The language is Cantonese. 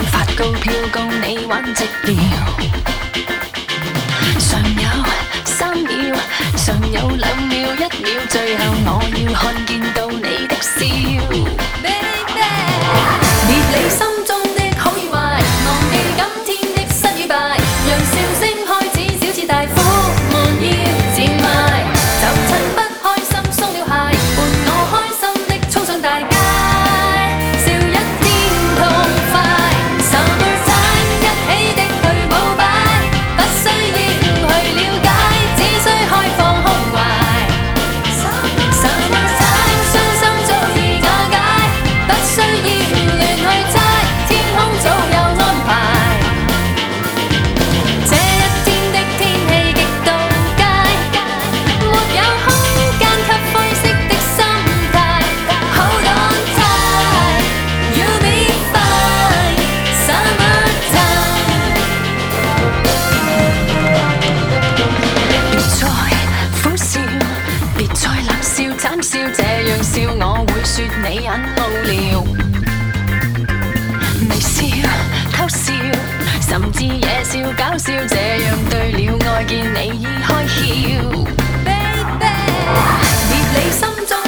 發高票告你玩直調。尚有3秒，尚有2秒1秒，最後我要看見到你的笑。Baby， 別理心中的好與壞，忘記今天的失與敗，讓笑聲開始小似大苦悶要賤賣，就趁不開心鬆了鞋，伴我開心的衝上大街，笑一天痛快。Summer time 一起的去舞擺，不需要去了解，只需開放胸懷。Summer time 傷心早已瓦解，不需要亂去猜，天空早有安排。這一天的天氣極度佳，沒有空間給灰色的心態。Hold on tight, you'll be fine. Summer time， 別再苦笑，別再冷笑慘笑，這樣笑我會說你很無聊。微笑偷笑，甚至野笑搞笑，這樣對了愛見你已開竅。Baby， 別理心中